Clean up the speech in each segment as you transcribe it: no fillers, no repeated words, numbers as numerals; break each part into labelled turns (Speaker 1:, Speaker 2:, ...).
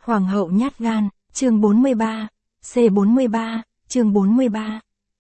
Speaker 1: Hoàng hậu nhát gan, chương 43, C43, chương 43.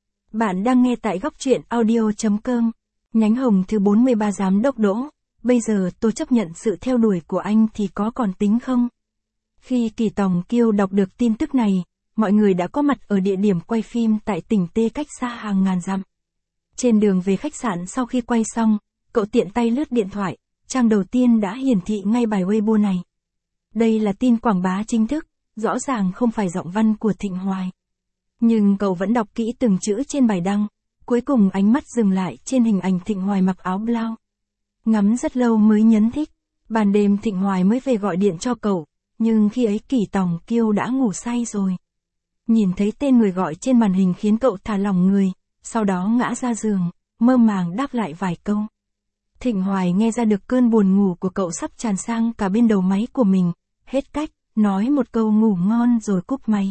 Speaker 1: Bạn đang nghe tại góc truyện audio.com. Nhánh hồng thứ 43 giám đốc Đỗ, bây giờ tôi chấp nhận sự theo đuổi của anh thì có còn tính không? Khi Kỳ Tòng Kiêu đọc được tin tức này, mọi người đã có mặt ở địa điểm quay phim tại tỉnh T cách xa hàng ngàn dặm. Trên đường về khách sạn sau khi quay xong, cậu tiện tay lướt điện thoại, trang đầu tiên đã hiển thị ngay bài Weibo này. Đây là tin quảng bá chính thức, rõ ràng không phải giọng văn của Thịnh Hoài. Nhưng cậu vẫn đọc kỹ từng chữ trên bài đăng, cuối cùng ánh mắt dừng lại trên hình ảnh Thịnh Hoài mặc áo blau. Ngắm rất lâu mới nhấn thích, ban đêm Thịnh Hoài mới về gọi điện cho cậu, nhưng khi ấy Kỳ Tòng Kiêu đã ngủ say rồi. Nhìn thấy tên người gọi trên màn hình khiến cậu thả lỏng người, sau đó ngã ra giường, mơ màng đáp lại vài câu. Thịnh Hoài nghe ra được cơn buồn ngủ của cậu sắp tràn sang cả bên đầu máy của mình, hết cách, nói một câu ngủ ngon rồi cúp máy.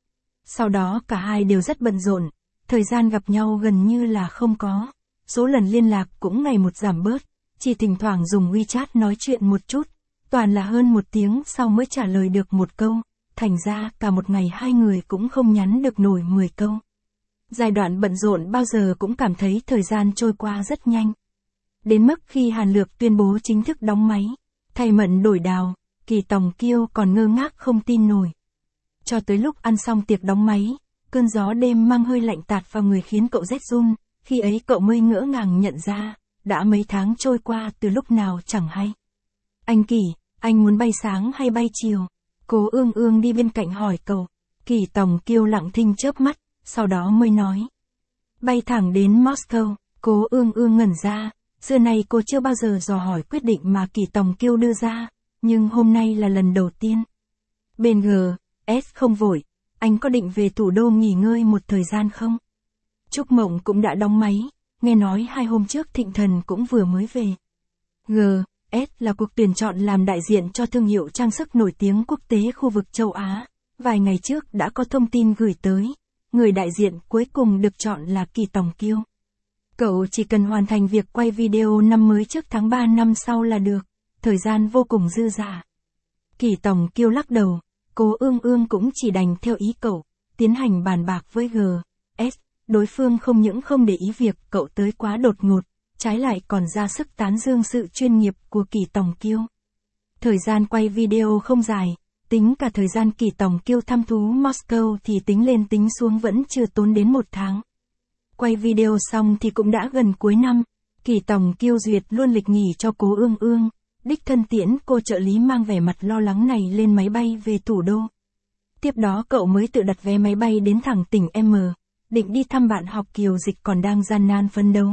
Speaker 1: Sau đó cả hai đều rất bận rộn, thời gian gặp nhau gần như là không có, số lần liên lạc cũng ngày một giảm bớt, chỉ thỉnh thoảng dùng WeChat nói chuyện một chút, toàn là hơn một tiếng sau mới trả lời được một câu, thành ra cả một ngày hai người cũng không nhắn được nổi 10 câu. Giai đoạn bận rộn bao giờ cũng cảm thấy thời gian trôi qua rất nhanh. Đến mức khi Hàn Lược tuyên bố chính thức đóng máy, thay Mận đổi đào, Kỳ Tòng Kiêu còn ngơ ngác không tin nổi. Cho tới lúc ăn xong tiệc đóng máy, cơn gió đêm mang hơi lạnh tạt vào người khiến cậu rét run, khi ấy cậu mới ngỡ ngàng nhận ra, đã mấy tháng trôi qua từ lúc nào chẳng hay. Anh Kỳ, anh muốn bay sáng hay bay chiều? Cố Ương Ương đi bên cạnh hỏi cậu. Kỳ Tòng Kiêu lặng thinh chớp mắt, sau đó mới nói. Bay thẳng đến Moscow. Cố Ương Ương ngẩn ra, xưa nay cô chưa bao giờ dò hỏi quyết định mà Kỳ Tòng Kiêu đưa ra, nhưng hôm nay là lần đầu tiên. Bên GS không vội, anh có định về thủ đô nghỉ ngơi một thời gian không? Trúc Mộng cũng đã đóng máy, nghe nói 2 hôm trước Thịnh Thần cũng vừa mới về. GS là cuộc tuyển chọn làm đại diện cho thương hiệu trang sức nổi tiếng quốc tế khu vực châu Á. Vài ngày trước đã có thông tin gửi tới, người đại diện cuối cùng được chọn là Kỳ Tòng Kiêu. Cậu chỉ cần hoàn thành việc quay video năm mới trước tháng 3 năm sau là được, thời gian vô cùng dư dả. Kỳ Tòng Kiêu lắc đầu, Cố Ương Ương cũng chỉ đành theo ý cậu, tiến hành bàn bạc với GS, đối phương không những không để ý việc cậu tới quá đột ngột, trái lại còn ra sức tán dương sự chuyên nghiệp của Kỳ Tòng Kiêu. Thời gian quay video không dài, tính cả thời gian Kỳ Tòng Kiêu thăm thú Moscow thì tính lên tính xuống vẫn chưa tốn đến 1 tháng. Quay video xong thì cũng đã gần cuối năm, Kỳ Tòng Kiêu duyệt luôn lịch nghỉ cho Cố Ương Ương, đích thân tiễn cô trợ lý mang vẻ mặt lo lắng này lên máy bay về thủ đô. Tiếp đó cậu mới tự đặt vé máy bay đến thẳng tỉnh M, định đi thăm bạn học Kiều Dịch còn đang gian nan phấn đấu.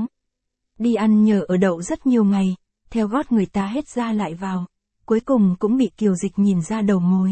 Speaker 1: Đi ăn nhờ ở đậu rất nhiều ngày, theo gót người ta hết ra lại vào, cuối cùng cũng bị Kiều Dịch nhìn ra đầu mối.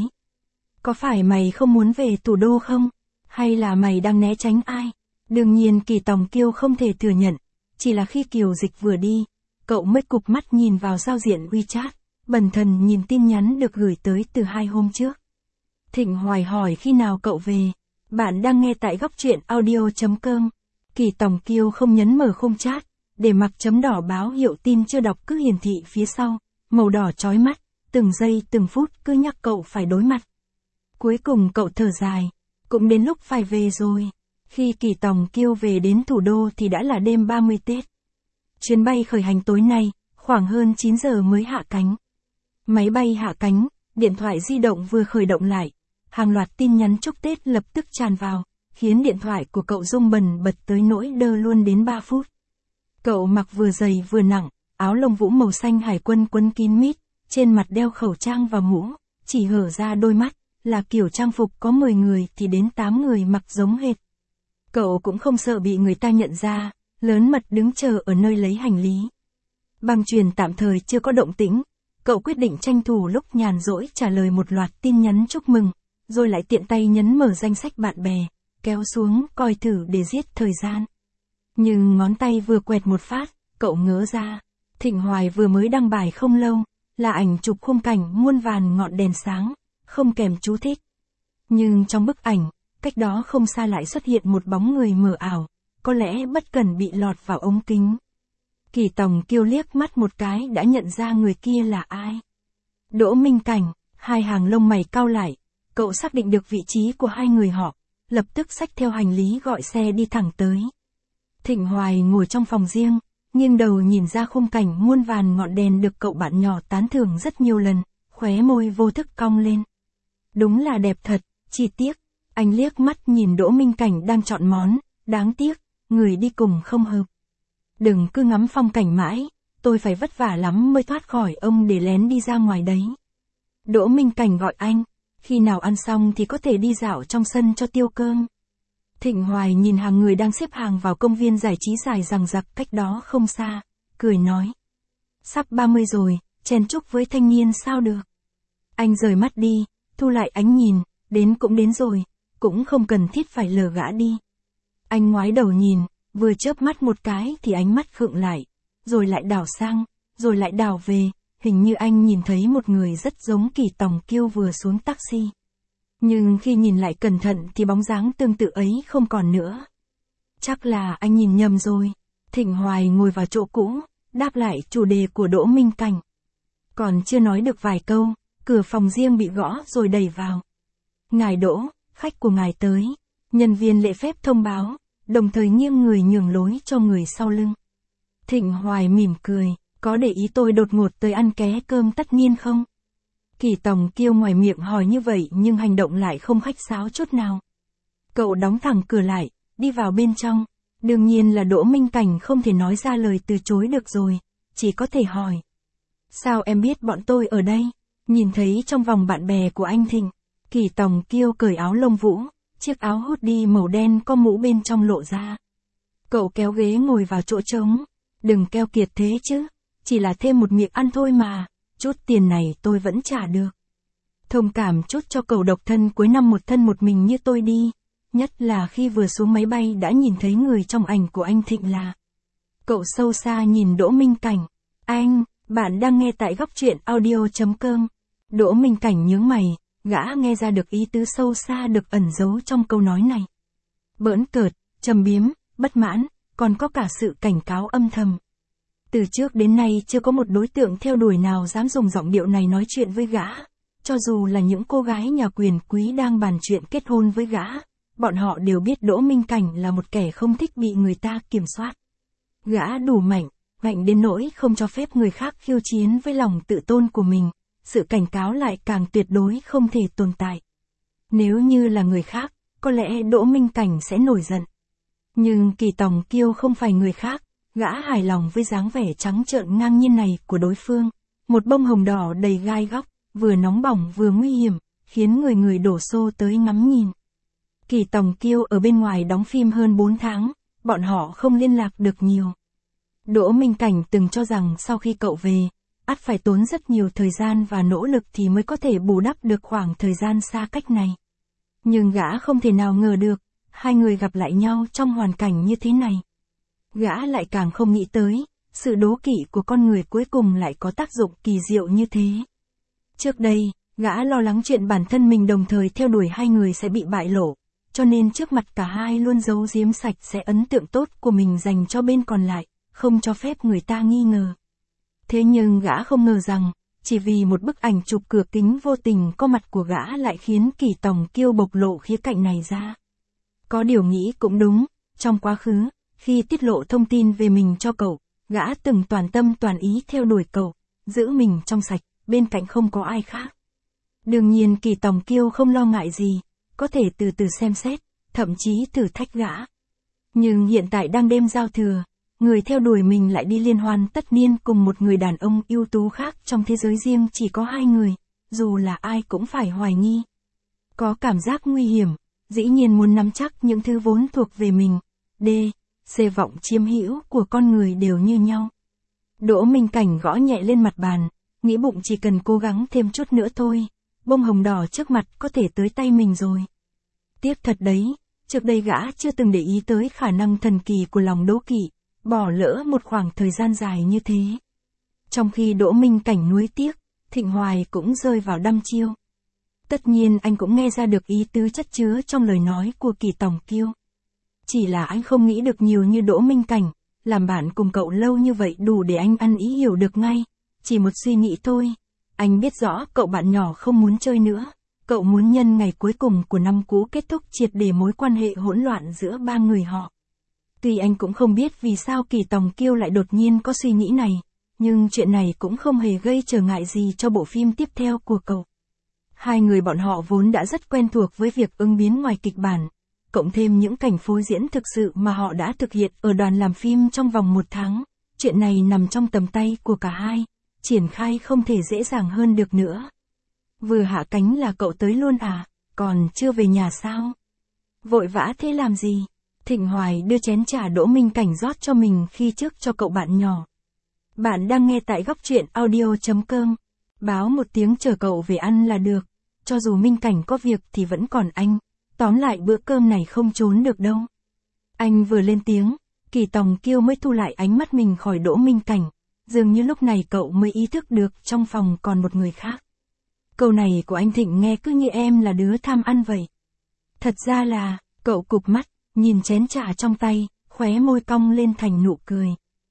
Speaker 1: Có phải mày không muốn về thủ đô không? Hay là mày đang né tránh ai? Đương nhiên Kỳ Tòng Kiêu không thể thừa nhận, chỉ là khi Kiều Dịch vừa đi, cậu mới cụp mắt nhìn vào giao diện WeChat, bần thần nhìn tin nhắn được gửi tới từ 2 hôm trước. Thịnh Hoài hỏi khi nào cậu về, bạn đang nghe tại góc truyện audio.com. Kỳ Tòng Kiêu không nhấn mở khung chat, để mặc chấm đỏ báo hiệu tin chưa đọc cứ hiển thị phía sau, màu đỏ chói mắt, từng giây từng phút cứ nhắc cậu phải đối mặt. Cuối cùng cậu thở dài, cũng đến lúc phải về rồi. Khi Kỳ Tòng Kiêu về đến thủ đô thì đã là đêm 30 Tết. Chuyến bay khởi hành tối nay, khoảng hơn 9 giờ mới hạ cánh. Máy bay hạ cánh, điện thoại di động vừa khởi động lại, hàng loạt tin nhắn chúc Tết lập tức tràn vào, khiến điện thoại của cậu rung bần bật tới nỗi đơ luôn đến 3 phút. Cậu mặc vừa dày vừa nặng, áo lông vũ màu xanh hải quân quấn kín mít, trên mặt đeo khẩu trang và mũ, chỉ hở ra đôi mắt, là kiểu trang phục có 10 người thì đến 8 người mặc giống hệt. Cậu cũng không sợ bị người ta nhận ra, lớn mật đứng chờ ở nơi lấy hành lý. Băng chuyền tạm thời chưa có động tĩnh, cậu quyết định tranh thủ lúc nhàn rỗi trả lời một loạt tin nhắn chúc mừng, rồi lại tiện tay nhấn mở danh sách bạn bè, kéo xuống coi thử để giết thời gian. Nhưng ngón tay vừa quẹt một phát, cậu ngớ ra, Thịnh Hoài vừa mới đăng bài không lâu, là ảnh chụp khung cảnh muôn vàn ngọn đèn sáng, không kèm chú thích. Nhưng trong bức ảnh, cách đó không xa lại xuất hiện một bóng người mờ ảo, có lẽ bất cần bị lọt vào ống kính. Kỳ Tòng Kiêu liếc mắt một cái đã nhận ra người kia là ai. Đỗ Minh Cảnh, hai hàng lông mày cau lại, Cậu xác định được vị trí của hai người họ, lập tức xách theo hành lý gọi xe đi thẳng tới. Thịnh Hoài ngồi trong phòng riêng, nghiêng đầu nhìn ra khung cảnh muôn vàn ngọn đèn được cậu bạn nhỏ tán thưởng rất nhiều lần, khóe môi vô thức cong lên. Đúng là đẹp thật, chỉ tiếc. Anh liếc mắt nhìn Đỗ Minh Cảnh đang chọn món, đáng tiếc, người đi cùng không hợp. Đừng cứ ngắm phong cảnh mãi, tôi phải vất vả lắm mới thoát khỏi ông để lén đi ra ngoài đấy. Đỗ Minh Cảnh gọi anh, khi nào ăn xong thì có thể đi dạo trong sân cho tiêu cơm. Thịnh Hoài nhìn hàng người đang xếp hàng vào công viên giải trí dài dằng dặc cách đó không xa, cười nói. Sắp 30 rồi, chen chúc với thanh niên sao được. Anh rời mắt đi, thu lại ánh nhìn, đến cũng đến rồi, cũng không cần thiết phải lờ gã đi. Anh ngoái đầu nhìn, vừa chớp mắt một cái thì ánh mắt khựng lại, rồi lại đảo sang, rồi lại đảo về, hình như anh nhìn thấy một người rất giống Kỳ Tòng Kiêu vừa xuống taxi. Nhưng khi nhìn lại cẩn thận thì bóng dáng tương tự ấy không còn nữa. Chắc là anh nhìn nhầm rồi. Thịnh Hoài ngồi vào chỗ cũ, đáp lại chủ đề của Đỗ Minh Cảnh. Còn chưa nói được vài câu, cửa phòng riêng bị gõ rồi đẩy vào. Ngài Đỗ, khách của ngài tới. Nhân viên lễ phép thông báo, đồng thời nghiêng người nhường lối cho người sau lưng. Thịnh Hoài mỉm cười, có để ý tôi đột ngột tới ăn ké cơm tất niên không? Kỳ Tòng Kiêu ngoài miệng hỏi như vậy nhưng hành động lại không khách sáo chút nào. Cậu đóng thẳng cửa lại, đi vào bên trong. Đương nhiên là Đỗ Minh Cảnh không thể nói ra lời từ chối được rồi, chỉ có thể hỏi. Sao em biết bọn tôi ở đây? Nhìn thấy trong vòng bạn bè của anh Thịnh, Kỳ Tòng Kiêu cởi áo lông vũ, chiếc áo hoodie màu đen có mũ bên trong lộ ra. Cậu kéo ghế ngồi vào chỗ trống. Đừng keo kiệt thế chứ, chỉ là thêm một miệng ăn thôi mà, chút tiền này tôi vẫn trả được. Thông cảm chút cho cậu độc thân cuối năm một thân một mình như tôi đi, nhất là khi vừa xuống máy bay đã nhìn thấy người trong ảnh của anh Thịnh là. Cậu sâu xa nhìn Đỗ Minh Cảnh. Anh, bạn đang nghe tại góc truyện audio.com. Đỗ Minh Cảnh nhướng mày, gã nghe ra được ý tứ sâu xa được ẩn giấu trong câu nói này. Bỡn cợt, trầm biếm, bất mãn, còn có cả sự cảnh cáo âm thầm. Từ trước đến nay chưa có một đối tượng theo đuổi nào dám dùng giọng điệu này nói chuyện với gã. Cho dù là những cô gái nhà quyền quý đang bàn chuyện kết hôn với gã, bọn họ đều biết Đỗ Minh Cảnh là một kẻ không thích bị người ta kiểm soát. Gã đủ mạnh đến nỗi không cho phép người khác khiêu chiến với lòng tự tôn của mình, sự cảnh cáo lại càng tuyệt đối không thể tồn tại. Nếu như là người khác, có lẽ Đỗ Minh Cảnh sẽ nổi giận. Nhưng Kỳ Tòng Kiêu không phải người khác, gã hài lòng với dáng vẻ trắng trợn ngang nhiên này của đối phương. Một bông hồng đỏ đầy gai góc, vừa nóng bỏng vừa nguy hiểm, khiến người đổ xô tới ngắm nhìn. Kỳ Tòng Kiêu ở bên ngoài đóng phim hơn 4 tháng, bọn họ không liên lạc được nhiều. Đỗ Minh Cảnh từng cho rằng sau khi cậu về, ắt phải tốn rất nhiều thời gian và nỗ lực thì mới có thể bù đắp được khoảng thời gian xa cách này. Nhưng gã không thể nào ngờ được, hai người gặp lại nhau trong hoàn cảnh như thế này. Gã lại càng không nghĩ tới, sự đố kỵ của con người cuối cùng lại có tác dụng kỳ diệu như thế. Trước đây, gã lo lắng chuyện bản thân mình đồng thời theo đuổi hai người sẽ bị bại lộ, cho nên trước mặt cả hai luôn giấu giếm sạch sẽ ấn tượng tốt của mình dành cho bên còn lại, không cho phép người ta nghi ngờ. Thế nhưng gã không ngờ rằng, chỉ vì một bức ảnh chụp cửa kính vô tình có mặt của gã lại khiến Kỳ Tòng Kiêu bộc lộ khía cạnh này ra. Có điều nghĩ cũng đúng, trong quá khứ, khi tiết lộ thông tin về mình cho cậu, gã từng toàn tâm toàn ý theo đuổi cậu, giữ mình trong sạch, bên cạnh không có ai khác. Đương nhiên Kỳ Tòng Kiêu không lo ngại gì, có thể từ từ xem xét, thậm chí thử thách gã. Nhưng hiện tại đang đêm giao thừa, người theo đuổi mình lại đi liên hoan tất niên cùng một người đàn ông ưu tú khác trong thế giới riêng chỉ có hai người, dù là ai cũng phải hoài nghi. Có cảm giác nguy hiểm, dĩ nhiên muốn nắm chắc những thứ vốn thuộc về mình. C vọng chiếm hữu của con người đều như nhau. Đỗ Minh Cảnh gõ nhẹ lên mặt bàn, nghĩ bụng chỉ cần cố gắng thêm chút nữa thôi, bông hồng đỏ trước mặt có thể tới tay mình rồi. Tiếc thật đấy, trước đây gã chưa từng để ý tới khả năng thần kỳ của lòng đố kỵ, bỏ lỡ một khoảng thời gian dài như thế. Trong khi Đỗ Minh Cảnh nuối tiếc, Thịnh Hoài cũng rơi vào đăm chiêu. Tất nhiên anh cũng nghe ra được ý tứ chất chứa trong lời nói của Kỳ Tòng Kiêu. Chỉ là anh không nghĩ được nhiều như Đỗ Minh Cảnh, làm bạn cùng cậu lâu như vậy đủ để anh ăn ý hiểu được ngay. Chỉ một suy nghĩ thôi, anh biết rõ cậu bạn nhỏ không muốn chơi nữa, Cậu muốn nhân ngày cuối cùng của năm cũ kết thúc triệt để mối quan hệ hỗn loạn giữa ba người họ. Tuy anh cũng không biết vì sao Kỳ Tòng Kiêu lại đột nhiên có suy nghĩ này, nhưng chuyện này cũng không hề gây trở ngại gì cho bộ phim tiếp theo của cậu. Hai người bọn họ vốn đã rất quen thuộc với việc ứng biến ngoài kịch bản, cộng thêm những cảnh phối diễn thực sự mà họ đã thực hiện ở đoàn làm phim trong vòng 1 tháng. Chuyện này nằm trong tầm tay của cả hai, triển khai không thể dễ dàng hơn được nữa. Vừa hạ cánh là cậu tới luôn à, còn chưa về nhà sao? Vội vã thế làm gì? Thịnh Hoài đưa chén trà Đỗ Minh Cảnh rót cho mình khi trước cho cậu bạn nhỏ. Bạn đang nghe tại góc truyện audio.com. Báo một tiếng chờ cậu về ăn là được. Cho dù Minh Cảnh có việc thì vẫn còn anh. Tóm lại bữa cơm này không trốn được đâu. Anh vừa lên tiếng, Kỳ Tòng Kiêu mới thu lại ánh mắt mình khỏi Đỗ Minh Cảnh. Dường như lúc này cậu mới ý thức được trong phòng còn một người khác. Câu này của anh Thịnh nghe cứ như em là đứa tham ăn vậy. Thật ra là, cậu cụp mắt, nhìn chén trà trong tay, khóe môi cong lên thành nụ cười.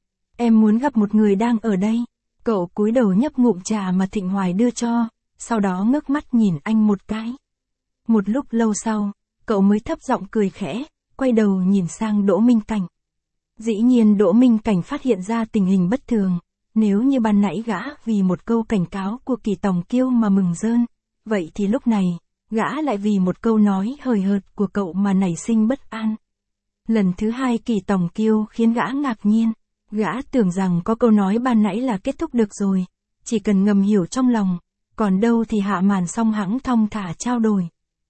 Speaker 1: Em muốn gặp một người đang ở đây. Cậu cúi đầu nhấp ngụm trà mà Thịnh Hoài đưa cho, sau đó ngước mắt nhìn anh một cái. Một lúc lâu sau, cậu mới thấp giọng cười khẽ, quay đầu nhìn sang Đỗ Minh Cảnh. Dĩ nhiên Đỗ Minh Cảnh phát hiện ra tình hình bất thường. Nếu như ban nãy gã vì một câu cảnh cáo của Kỳ Tòng Kiêu mà mừng rơn, vậy thì lúc này, gã lại vì một câu nói hời hợt của cậu mà nảy sinh bất an. Lần thứ hai Kỳ Tòng Kiêu khiến gã ngạc nhiên, gã tưởng rằng có câu nói ban nãy là kết thúc được rồi, chỉ cần ngầm hiểu trong lòng, còn đâu thì hạ màn xong hẵng thong thả trao đổi.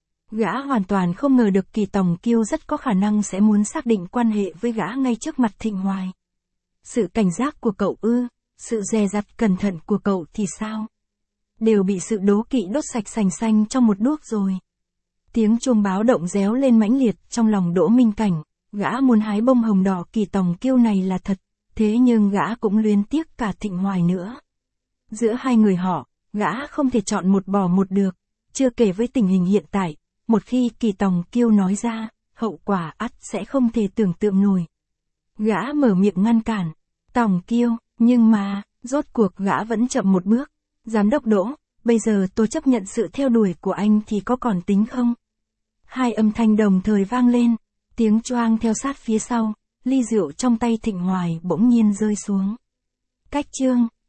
Speaker 1: Gã hoàn toàn không ngờ được Kỳ Tòng Kiêu rất có khả năng sẽ muốn xác định quan hệ với gã ngay trước mặt Thịnh Hoài. Sự cảnh giác của cậu ư? Sự dè dặt cẩn thận của cậu thì sao? Đều bị sự đố kỵ đốt sạch sành xanh trong một đuốc rồi. Tiếng chuông báo động réo lên mãnh liệt trong lòng Đỗ Minh Cảnh, gã muốn hái bông hồng đỏ Kỳ Tòng Kiêu này là thật, thế nhưng gã cũng luyến tiếc cả Thịnh Hoài nữa. Giữa hai người họ, gã không thể chọn một bỏ một được, chưa kể với tình hình hiện tại, một khi Kỳ Tòng Kiêu nói ra, hậu quả ắt sẽ không thể tưởng tượng nổi. Gã mở miệng ngăn cản, Tòng Kiêu. Nhưng mà, rốt cuộc gã vẫn chậm một bước. Giám đốc Đỗ, bây giờ tôi chấp nhận sự theo đuổi của anh thì có còn tính không? Hai âm thanh đồng thời vang lên, tiếng choang theo sát phía sau, ly rượu trong tay Thịnh Hoài bỗng nhiên rơi xuống. Cách chương